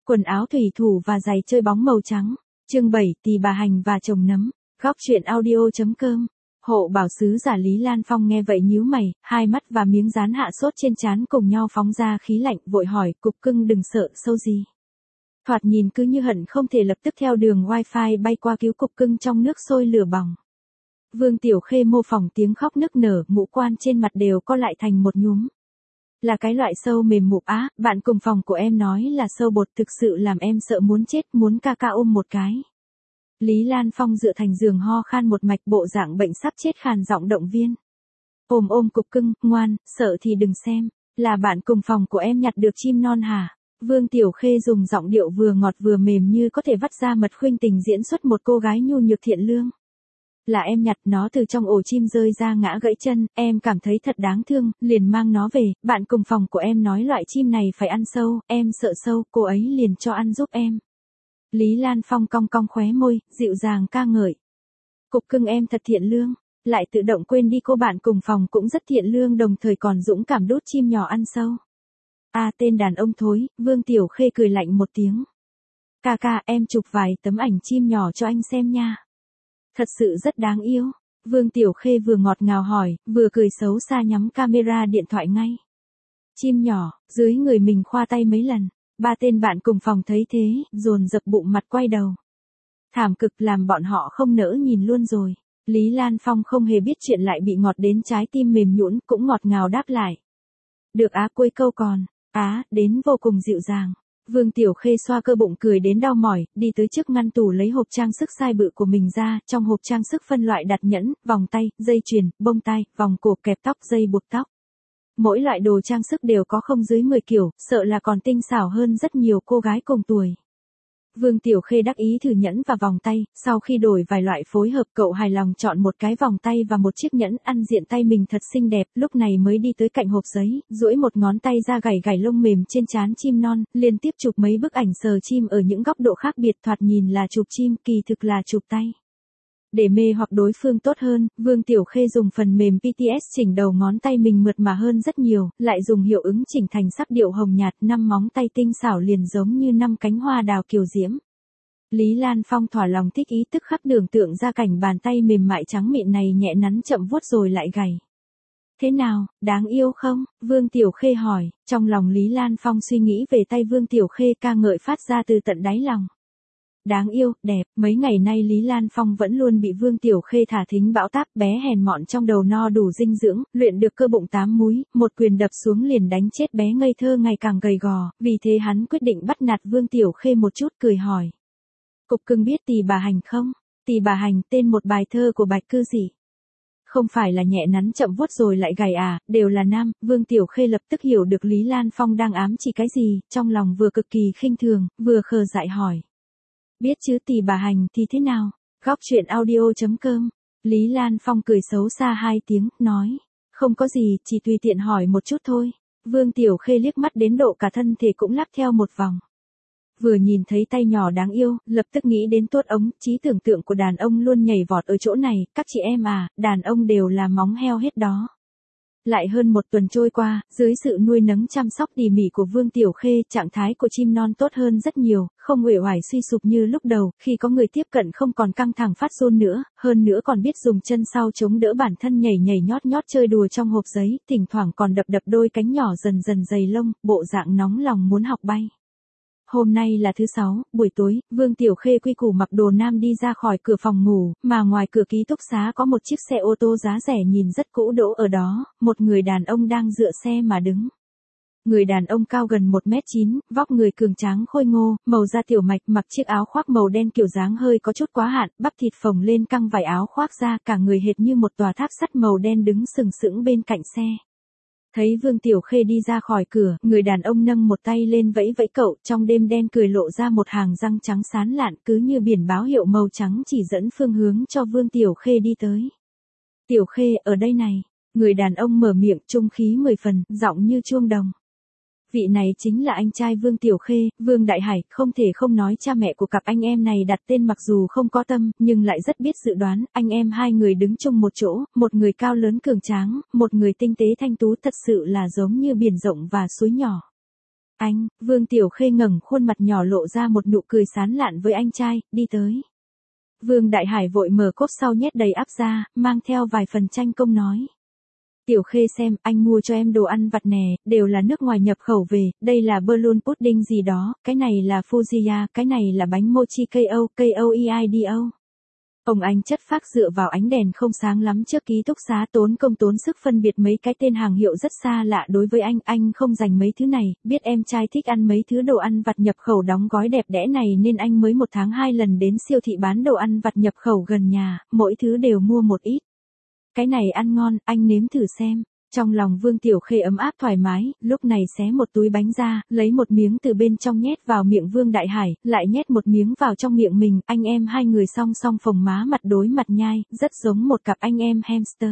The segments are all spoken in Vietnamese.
quần áo thủy thủ và giày chơi bóng màu trắng. Chương 7, Tỳ bà hành và trồng nấm. Góc truyện audio.com. Hộ bảo sứ giả Lý Lan Phong nghe vậy nhíu mày, hai mắt và miếng dán hạ sốt trên trán cùng nhau phóng ra khí lạnh, vội hỏi, Cục Cưng đừng sợ sâu gì. Thoạt nhìn cứ như hận không thể lập tức theo đường wifi bay qua cứu Cục Cưng trong nước sôi lửa bỏng. Vương Tiểu Khê mô phỏng tiếng khóc nức nở, ngũ quan trên mặt đều co lại thành một nhúm. Là cái loại sâu mềm mụp á, bạn cùng phòng của em nói là sâu bột, thực sự làm em sợ muốn chết, muốn ca ca ôm một cái. Lý Lan Phong dựa thành giường ho khan một mạch, bộ dạng bệnh sắp chết, khàn giọng động viên. Ôm Cục Cưng, ngoan, sợ thì đừng xem, là bạn cùng phòng của em nhặt được chim non hả? Vương Tiểu Khê dùng giọng điệu vừa ngọt vừa mềm như có thể vắt ra mật khuynh tình diễn xuất một cô gái nhu nhược thiện lương. Là em nhặt nó từ trong ổ chim rơi ra ngã gãy chân, em cảm thấy thật đáng thương, liền mang nó về, bạn cùng phòng của em nói loại chim này phải ăn sâu, em sợ sâu, cô ấy liền cho ăn giúp em. Lý Lan Phong cong cong khóe môi, dịu dàng ca ngợi. Cục Cưng em thật thiện lương, lại tự động quên đi cô bạn cùng phòng cũng rất thiện lương, đồng thời còn dũng cảm đút chim nhỏ ăn sâu. Tên đàn ông thối, Vương Tiểu Khê cười lạnh một tiếng. Ca, em chụp vài tấm ảnh chim nhỏ cho anh xem nha. Thật sự rất đáng yêu. Vương Tiểu Khê vừa ngọt ngào hỏi, vừa cười xấu xa nhắm camera điện thoại ngay. Chim nhỏ, dưới người mình khoa tay mấy lần. Ba tên bạn cùng phòng thấy thế, dồn dập bụng mặt quay đầu. Thảm cực làm bọn họ không nỡ nhìn luôn rồi. Lý Lan Phong không hề biết chuyện lại bị ngọt đến trái tim mềm nhũn, cũng ngọt ngào đáp lại. Được cuối câu còn. Đến vô cùng dịu dàng. Vương Tiểu Khê xoa cơ bụng cười đến đau mỏi, đi tới trước ngăn tủ lấy hộp trang sức size bự của mình ra, trong hộp trang sức phân loại đặt nhẫn, vòng tay, dây chuyền, bông tai, vòng cổ, kẹp tóc, dây buộc tóc. Mỗi loại đồ trang sức đều có không dưới 10 kiểu, sợ là còn tinh xảo hơn rất nhiều cô gái cùng tuổi. Vương Tiểu Khê đắc ý thử nhẫn và vòng tay, sau khi đổi vài loại phối hợp cậu hài lòng chọn một cái vòng tay và một chiếc nhẫn ăn diện tay mình thật xinh đẹp, lúc này mới đi tới cạnh hộp giấy, duỗi một ngón tay ra gảy lông mềm trên trán chim non, liên tiếp chụp mấy bức ảnh sờ chim ở những góc độ khác biệt, thoạt nhìn là chụp chim, kỳ thực là chụp tay. Để mê hoặc đối phương tốt hơn, Vương Tiểu Khê dùng phần mềm PTS chỉnh đầu ngón tay mình mượt mà hơn rất nhiều, lại dùng hiệu ứng chỉnh thành sắc điệu hồng nhạt, 5 móng tay tinh xảo liền giống như 5 cánh hoa đào kiều diễm. Lý Lan Phong thỏa lòng thích ý, tức khắc tưởng tượng ra cảnh bàn tay mềm mại trắng mịn này nhẹ nắn chậm vuốt rồi lại gảy. Thế nào, đáng yêu không? Vương Tiểu Khê hỏi, trong lòng Lý Lan Phong suy nghĩ về tay Vương Tiểu Khê ca ngợi phát ra từ tận đáy lòng. Đáng yêu, đẹp, mấy ngày nay Lý Lan Phong vẫn luôn bị Vương Tiểu Khê thả thính bão táp, bé hèn mọn trong đầu no đủ dinh dưỡng, luyện được cơ bụng 8 múi, một quyền đập xuống liền đánh chết bé ngây thơ ngày càng gầy gò, vì thế hắn quyết định bắt nạt Vương Tiểu Khê một chút, cười hỏi. Cục Cưng biết Tỳ bà hành không? Tỳ bà hành, tên một bài thơ của Bạch Cư Dị. Không phải là nhẹ nắn chậm vuốt rồi lại gầy đều là nam. Vương Tiểu Khê lập tức hiểu được Lý Lan Phong đang ám chỉ cái gì, trong lòng vừa cực kỳ khinh thường, vừa khờ dại hỏi. Biết chứ, Tỳ bà hành thì thế nào? Góc truyện audio.com. Lý Lan Phong cười xấu xa 2 tiếng, nói. Không có gì, chỉ tùy tiện hỏi một chút thôi. Vương Tiểu Khê liếc mắt đến độ cả thân thể cũng lắc theo một vòng. Vừa nhìn thấy tay nhỏ đáng yêu, lập tức nghĩ đến tốt ống, trí tưởng tượng của đàn ông luôn nhảy vọt ở chỗ này, các chị em đàn ông đều là móng heo hết đó. Lại hơn một tuần trôi qua, dưới sự nuôi nấng chăm sóc tỉ mỉ của Vương Tiểu Khê, trạng thái của chim non tốt hơn rất nhiều, không uể oải suy sụp như lúc đầu, khi có người tiếp cận không còn căng thẳng phát run nữa, hơn nữa còn biết dùng chân sau chống đỡ bản thân nhảy nhót chơi đùa trong hộp giấy, thỉnh thoảng còn đập đôi cánh nhỏ dần dần dày lông, bộ dạng nóng lòng muốn học bay. Hôm nay là thứ 6, buổi tối, Vương Tiểu Khê quy củ mặc đồ nam đi ra khỏi cửa phòng ngủ, mà ngoài cửa ký túc xá có một chiếc xe ô tô giá rẻ nhìn rất cũ đỗ ở đó, một người đàn ông đang dựa xe mà đứng. Người đàn ông cao gần 1m9, vóc người cường tráng khôi ngô, màu da tiểu mạch, mặc chiếc áo khoác màu đen kiểu dáng hơi có chút quá hạn, bắp thịt phồng lên căng vải áo khoác ra, cả người hệt như một tòa tháp sắt màu đen đứng sừng sững bên cạnh xe. Thấy Vương Tiểu Khê đi ra khỏi cửa, người đàn ông nâng một tay lên vẫy cậu, trong đêm đen cười lộ ra một hàng răng trắng sáng lạn, cứ như biển báo hiệu màu trắng chỉ dẫn phương hướng cho Vương Tiểu Khê đi tới. Tiểu Khê, ở đây này. Người đàn ông mở miệng, trung khí 10 phần, giọng như chuông đồng. Vị này chính là anh trai Vương Tiểu Khê, Vương Đại Hải, không thể không nói cha mẹ của cặp anh em này đặt tên mặc dù không có tâm, nhưng lại rất biết dự đoán, anh em hai người đứng chung một chỗ, một người cao lớn cường tráng, một người tinh tế thanh tú, thật sự là giống như biển rộng và suối nhỏ. Anh, Vương Tiểu Khê ngẩng khuôn mặt nhỏ lộ ra một nụ cười sán lạn với anh trai, đi tới. Vương Đại Hải vội mở cốp sau nhét đầy ắp ra, mang theo vài phần tranh công nói. Tiểu Khê xem, anh mua cho em đồ ăn vặt nè, đều là nước ngoài nhập khẩu về, đây là balloon pudding gì đó, cái này là Fujiya, cái này là bánh mochi KOEIDO. Ông anh chất phác dựa vào ánh đèn không sáng lắm trước ký túc xá tốn công tốn sức phân biệt mấy cái tên hàng hiệu rất xa lạ đối với anh không dành mấy thứ này, biết em trai thích ăn mấy thứ đồ ăn vặt nhập khẩu đóng gói đẹp đẽ này nên anh mới 1 tháng 2 lần đến siêu thị bán đồ ăn vặt nhập khẩu gần nhà, mỗi thứ đều mua một ít. Cái này ăn ngon, anh nếm thử xem. Trong lòng Vương Tiểu Khê ấm áp thoải mái, lúc này xé một túi bánh ra, lấy một miếng từ bên trong nhét vào miệng Vương Đại Hải, lại nhét một miếng vào trong miệng mình, anh em hai người song song phồng má mặt đối mặt nhai, rất giống một cặp anh em hamster.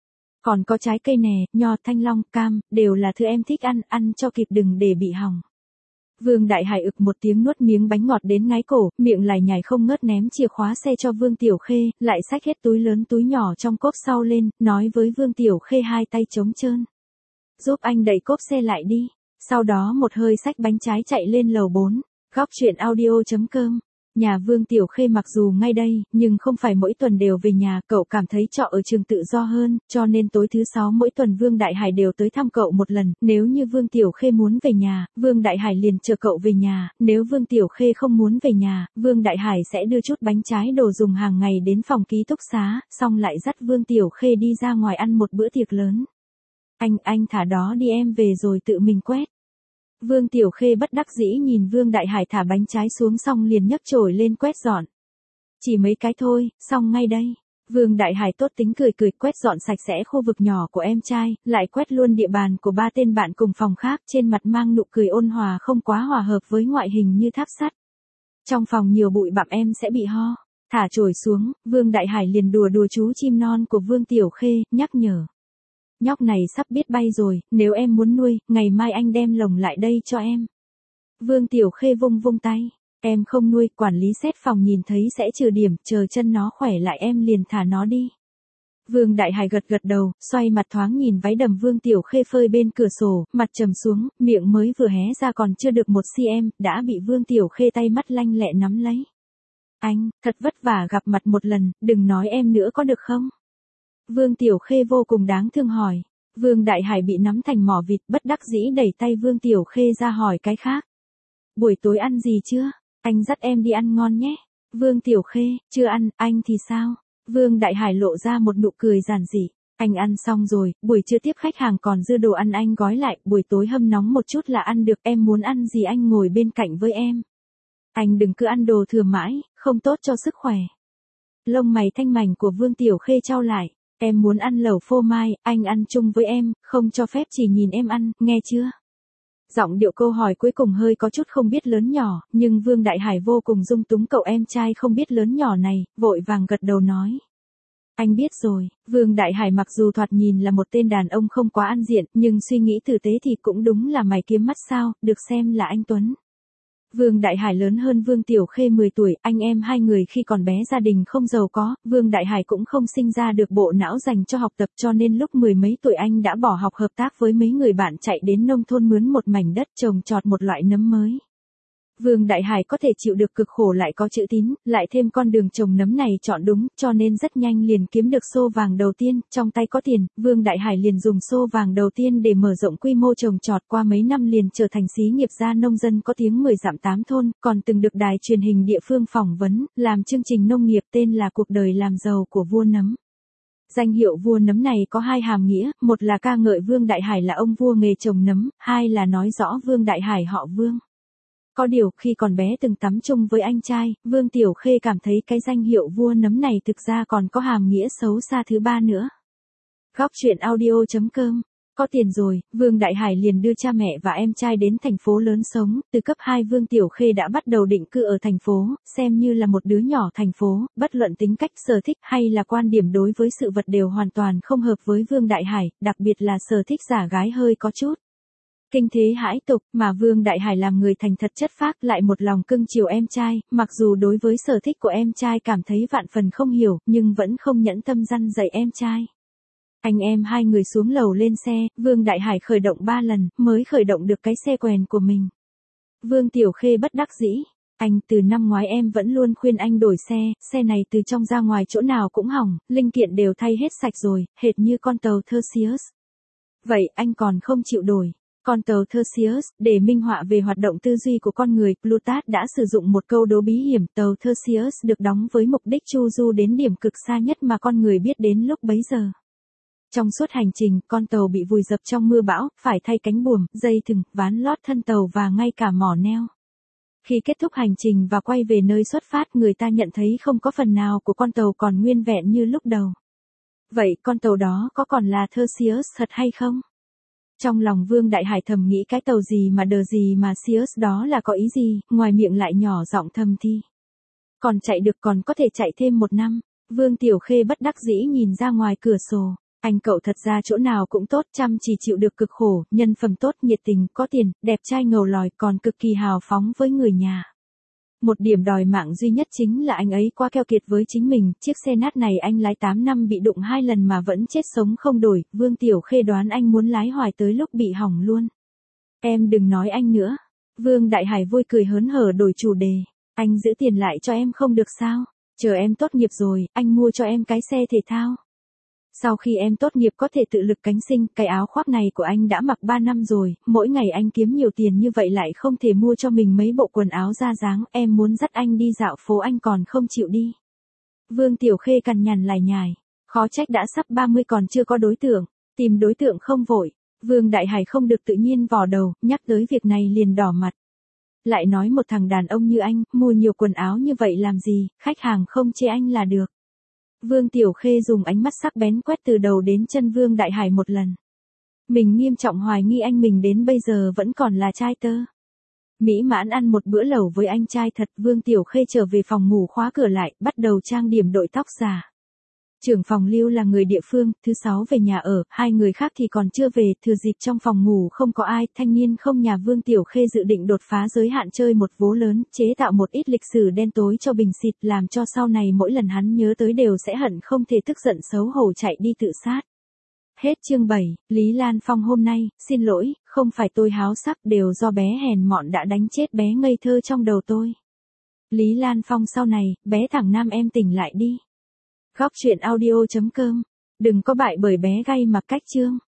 Còn có trái cây nè, nho, thanh long, cam, đều là thứ em thích ăn cho kịp đừng để bị hỏng. Vương Đại Hải ực một tiếng nuốt miếng bánh ngọt đến ngái cổ, miệng lải nhải không ngớt ném chìa khóa xe cho Vương Tiểu Khê, lại xách hết túi lớn túi nhỏ trong cốp sau lên, nói với Vương Tiểu Khê hai tay trống trơn. Giúp anh đẩy cốp xe lại đi. Sau đó một hơi xách bánh trái chạy lên lầu 4, góc chuyện audio.com. Nhà Vương Tiểu Khê mặc dù ngay đây, nhưng không phải mỗi tuần đều về nhà, cậu cảm thấy trọ ở trường tự do hơn, cho nên tối thứ 6 mỗi tuần Vương Đại Hải đều tới thăm cậu một lần, nếu như Vương Tiểu Khê muốn về nhà, Vương Đại Hải liền chờ cậu về nhà, nếu Vương Tiểu Khê không muốn về nhà, Vương Đại Hải sẽ đưa chút bánh trái đồ dùng hàng ngày đến phòng ký túc xá, xong lại dắt Vương Tiểu Khê đi ra ngoài ăn một bữa tiệc lớn. Anh thả đó đi em về rồi tự mình quét. Vương Tiểu Khê bất đắc dĩ nhìn Vương Đại Hải thả bánh trái xuống xong liền nhấc chổi lên quét dọn. Chỉ mấy cái thôi, xong ngay đây. Vương Đại Hải tốt tính cười quét dọn sạch sẽ khu vực nhỏ của em trai, lại quét luôn địa bàn của 3 tên bạn cùng phòng khác, trên mặt mang nụ cười ôn hòa không quá hòa hợp với ngoại hình như tháp sắt. Trong phòng nhiều bụi bặm em sẽ bị ho. Thả chổi xuống, Vương Đại Hải liền đùa chú chim non của Vương Tiểu Khê, nhắc nhở. Nhóc này sắp biết bay rồi, nếu em muốn nuôi, ngày mai anh đem lồng lại đây cho em. Vương Tiểu Khê vung tay. Em không nuôi, quản lý xét phòng nhìn thấy sẽ trừ điểm, chờ chân nó khỏe lại em liền thả nó đi. Vương Đại Hải gật đầu, xoay mặt thoáng nhìn váy đầm Vương Tiểu Khê phơi bên cửa sổ, mặt trầm xuống, miệng mới vừa hé ra còn chưa được 1 cm, đã bị Vương Tiểu Khê tay mắt lanh lẹ nắm lấy. Anh, thật vất vả gặp mặt một lần, đừng nói em nữa có được không? Vương Tiểu Khê vô cùng đáng thương hỏi. Vương Đại Hải bị nắm thành mỏ vịt bất đắc dĩ đẩy tay Vương Tiểu Khê ra hỏi cái khác. Buổi tối ăn gì chưa? Anh dắt em đi ăn ngon nhé. Vương Tiểu Khê, chưa ăn, anh thì sao? Vương Đại Hải lộ ra một nụ cười giản dị. Anh ăn xong rồi, buổi trưa tiếp khách hàng còn dư đồ ăn anh gói lại, buổi tối hâm nóng một chút là ăn được, em muốn ăn gì anh ngồi bên cạnh với em. Anh đừng cứ ăn đồ thừa mãi, không tốt cho sức khỏe. Lông mày thanh mảnh của Vương Tiểu Khê chau lại. Em muốn ăn lẩu phô mai, anh ăn chung với em, không cho phép chỉ nhìn em ăn, nghe chưa? Giọng điệu câu hỏi cuối cùng hơi có chút không biết lớn nhỏ, nhưng Vương Đại Hải vô cùng dung túng cậu em trai không biết lớn nhỏ này, vội vàng gật đầu nói. Anh biết rồi, Vương Đại Hải mặc dù thoạt nhìn là một tên đàn ông không quá ăn diện, nhưng suy nghĩ tử tế thì cũng đúng là mày kiếm mắt sao, được xem là anh Tuấn. Vương Đại Hải lớn hơn Vương Tiểu Khê 10 tuổi, anh em hai người khi còn bé gia đình không giàu có, Vương Đại Hải cũng không sinh ra được bộ não dành cho học tập cho nên lúc 10 mấy tuổi anh đã bỏ học hợp tác với mấy người bạn chạy đến nông thôn mướn một mảnh đất trồng trọt một loại nấm mới. Vương Đại Hải có thể chịu được cực khổ lại có chữ tín, lại thêm con đường trồng nấm này chọn đúng, cho nên rất nhanh liền kiếm được xô vàng đầu tiên, trong tay có tiền, Vương Đại Hải liền dùng xô vàng đầu tiên để mở rộng quy mô trồng trọt qua mấy năm liền trở thành xí nghiệp gia nông dân có tiếng 10 dặm 8 thôn, còn từng được đài truyền hình địa phương phỏng vấn, làm chương trình nông nghiệp tên là Cuộc đời làm giàu của vua nấm. Danh hiệu vua nấm này có 2 hàm nghĩa, một là ca ngợi Vương Đại Hải là ông vua nghề trồng nấm, 2 là nói rõ Vương Đại Hải họ Vương. Có điều, khi còn bé từng tắm chung với anh trai, Vương Tiểu Khê cảm thấy cái danh hiệu vua nấm này thực ra còn có hàm nghĩa xấu xa thứ 3 nữa. Góc chuyện audio.com. Có tiền rồi, Vương Đại Hải liền đưa cha mẹ và em trai đến thành phố lớn sống, từ cấp 2 Vương Tiểu Khê đã bắt đầu định cư ở thành phố, xem như là một đứa nhỏ thành phố, bất luận tính cách, sở thích hay là quan điểm đối với sự vật đều hoàn toàn không hợp với Vương Đại Hải, đặc biệt là sở thích giả gái hơi có chút kinh thế hãi tục, mà Vương Đại Hải làm người thành thật chất phác lại một lòng cưng chiều em trai, mặc dù đối với sở thích của em trai cảm thấy vạn phần không hiểu, nhưng vẫn không nhẫn tâm răn dạy em trai. Anh em hai người xuống lầu lên xe, Vương Đại Hải khởi động 3 lần, mới khởi động được cái xe quèn của mình. Vương Tiểu Khê bất đắc dĩ. Anh từ năm ngoái em vẫn luôn khuyên anh đổi xe này từ trong ra ngoài chỗ nào cũng hỏng, linh kiện đều thay hết sạch rồi, hệt như con tàu Theseus. Vậy anh còn không chịu đổi. Con tàu Theseus, để minh họa về hoạt động tư duy của con người, Plutarch đã sử dụng một câu đố bí hiểm. Tàu Theseus được đóng với mục đích chu du đến điểm cực xa nhất mà con người biết đến lúc bấy giờ. Trong suốt hành trình, con tàu bị vùi dập trong mưa bão, phải thay cánh buồm, dây thừng, ván lót thân tàu và ngay cả mỏ neo. Khi kết thúc hành trình và quay về nơi xuất phát, người ta nhận thấy không có phần nào của con tàu còn nguyên vẹn như lúc đầu. Vậy con tàu đó có còn là Theseus thật hay không? Trong lòng Vương Đại Hải thầm nghĩ cái tàu gì mà đờ gì mà Theseus đó là có ý gì, ngoài miệng lại nhỏ giọng thầm thi. Còn chạy được, còn có thể chạy thêm 1 năm. Vương Tiểu Khê bất đắc dĩ nhìn ra ngoài cửa sổ. Anh cậu thật ra chỗ nào cũng tốt, chăm chỉ chịu được cực khổ, nhân phẩm tốt, nhiệt tình, có tiền, đẹp trai ngầu lòi, còn cực kỳ hào phóng với người nhà. Một điểm đòi mạng duy nhất chính là anh ấy quá keo kiệt với chính mình, chiếc xe nát này anh lái 8 năm bị đụng 2 lần mà vẫn chết sống không đổi. Vương Tiểu Khê đoán anh muốn lái hoài tới lúc bị hỏng luôn. Em đừng nói anh nữa. Vương Đại Hải vui cười hớn hở đổi chủ đề. Anh giữ tiền lại cho em không được sao? Chờ em tốt nghiệp rồi, anh mua cho em cái xe thể thao. Sau khi em tốt nghiệp có thể tự lực cánh sinh, cái áo khoác này của anh đã mặc 3 năm rồi, mỗi ngày anh kiếm nhiều tiền như vậy lại không thể mua cho mình mấy bộ quần áo ra dáng, em muốn dắt anh đi dạo phố anh còn không chịu đi. Vương Tiểu Khê cằn nhằn lải nhải, khó trách đã sắp 30 còn chưa có đối tượng, tìm đối tượng không vội. Vương Đại Hải không được tự nhiên vò đầu, nhắc tới việc này liền đỏ mặt. Lại nói một thằng đàn ông như anh, mua nhiều quần áo như vậy làm gì, khách hàng không chê anh là được. Vương Tiểu Khê dùng ánh mắt sắc bén quét từ đầu đến chân Vương Đại Hải một lần. Mình nghiêm trọng hoài nghi anh mình đến bây giờ vẫn còn là trai tơ. Mỹ mãn ăn một bữa lẩu với anh trai thật. Vương Tiểu Khê trở về phòng ngủ khóa cửa lại, bắt đầu trang điểm đội tóc giả. Trưởng phòng Lưu là người địa phương, thứ 6 về nhà ở, 2 người khác thì còn chưa về, thừa dịp trong phòng ngủ không có ai, thanh niên không nhà Vương Tiểu Khê dự định đột phá giới hạn chơi một vố lớn, chế tạo một ít lịch sử đen tối cho bình xịt, làm cho sau này mỗi lần hắn nhớ tới đều sẽ hận không thể tức giận xấu hổ chạy đi tự sát. Hết chương 7, Lý Lan Phong hôm nay, xin lỗi, không phải tôi háo sắc, đều do bé hèn mọn đã đánh chết bé ngây thơ trong đầu tôi. Lý Lan Phong sau này, bé thẳng nam em tỉnh lại đi. Góc truyện audio.com. Đừng có bại bởi bé gay mặc cách chương.